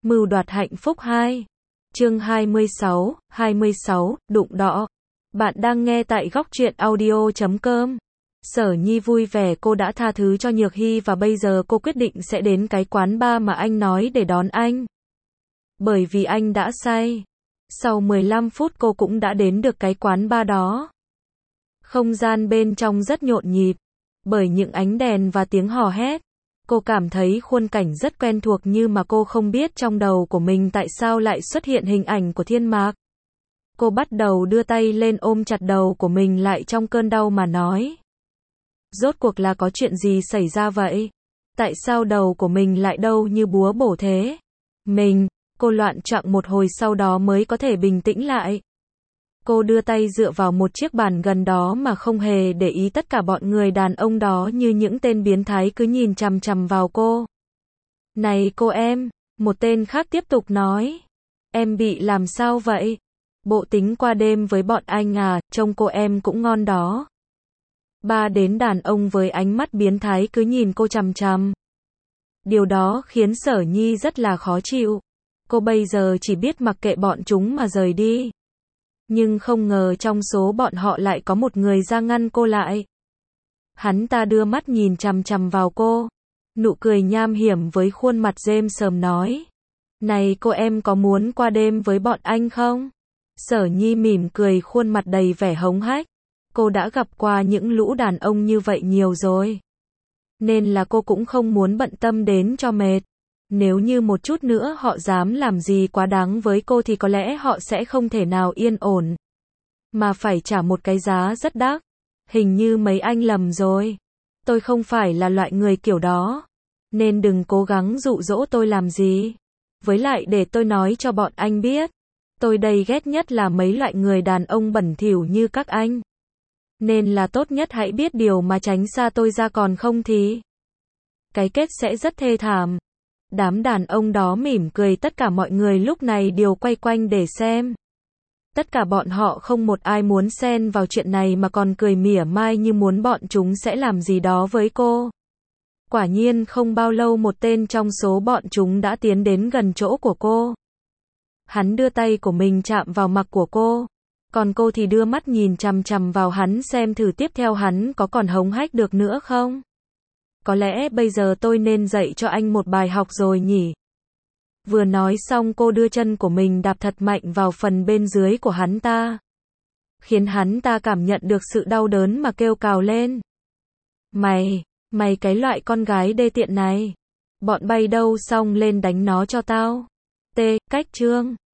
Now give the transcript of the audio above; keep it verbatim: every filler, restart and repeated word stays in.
Mưu đoạt hạnh phúc hai. Chương hai mươi sáu, hai mươi sáu, đụng đọ. Bạn đang nghe tại góc truyện audio chấm com. Sở Nhi vui vẻ cô đã tha thứ cho Nhược Hy và bây giờ cô quyết định sẽ đến cái quán bar mà anh nói để đón anh. Bởi vì anh đã say. Sau mười lăm phút cô cũng đã đến được cái quán bar đó. Không gian bên trong rất nhộn nhịp. Bởi những ánh đèn và tiếng hò hét. Cô cảm thấy khuôn cảnh rất quen thuộc nhưng mà cô không biết trong đầu của mình tại sao lại xuất hiện hình ảnh của Thiên Mạc. Cô bắt đầu đưa tay lên ôm chặt đầu của mình lại trong cơn đau mà nói. Rốt cuộc là có chuyện gì xảy ra vậy? Tại sao đầu của mình lại đau như búa bổ thế? Mình, cô loạn choạng một hồi sau đó mới có thể bình tĩnh lại. Cô đưa tay dựa vào một chiếc bàn gần đó mà không hề để ý tất cả bọn người đàn ông đó như những tên biến thái cứ nhìn chằm chằm vào cô. Này cô em, một tên khác tiếp tục nói. Em bị làm sao vậy? Bộ tính qua đêm với bọn anh à, trông cô em cũng ngon đó. Ba đến đàn ông với ánh mắt biến thái cứ nhìn cô chằm chằm. Điều đó khiến Sở Nhi rất là khó chịu. Cô bây giờ chỉ biết mặc kệ bọn chúng mà rời đi. Nhưng không ngờ trong số bọn họ lại có một người ra ngăn cô lại. Hắn ta đưa mắt nhìn chằm chằm vào cô. Nụ cười nham hiểm với khuôn mặt rêm sờm nói. Này cô em có muốn qua đêm với bọn anh không? Sở Nhi mỉm cười khuôn mặt đầy vẻ hống hách. Cô đã gặp qua những lũ đàn ông như vậy nhiều rồi. Nên là cô cũng không muốn bận tâm đến cho mệt. Nếu như một chút nữa họ dám làm gì quá đáng với cô thì có lẽ họ sẽ không thể nào yên ổn. Mà phải trả một cái giá rất đắt. Hình như mấy anh lầm rồi. Tôi không phải là loại người kiểu đó. Nên đừng cố gắng dụ dỗ tôi làm gì. Với lại để tôi nói cho bọn anh biết. Tôi đây ghét nhất là mấy loại người đàn ông bẩn thỉu như các anh. Nên là tốt nhất hãy biết điều mà tránh xa tôi ra còn không thì. Cái kết sẽ rất thê thảm. Đám đàn ông đó mỉm cười tất cả mọi người lúc này đều quay quanh để xem. Tất cả bọn họ không một ai muốn xen vào chuyện này mà còn cười mỉa mai như muốn bọn chúng sẽ làm gì đó với cô. Quả nhiên không bao lâu một tên trong số bọn chúng đã tiến đến gần chỗ của cô. Hắn đưa tay của mình chạm vào mặt của cô. Còn cô thì đưa mắt nhìn chằm chằm vào hắn xem thử tiếp theo hắn có còn hống hách được nữa không. Có lẽ bây giờ tôi nên dạy cho anh một bài học rồi nhỉ. Vừa nói xong cô đưa chân của mình đạp thật mạnh vào phần bên dưới của hắn ta. Khiến hắn ta cảm nhận được sự đau đớn mà kêu cào lên. Mày, mày cái loại con gái đê tiện này. Bọn bay đâu xong lên đánh nó cho tao. T. Cách chương.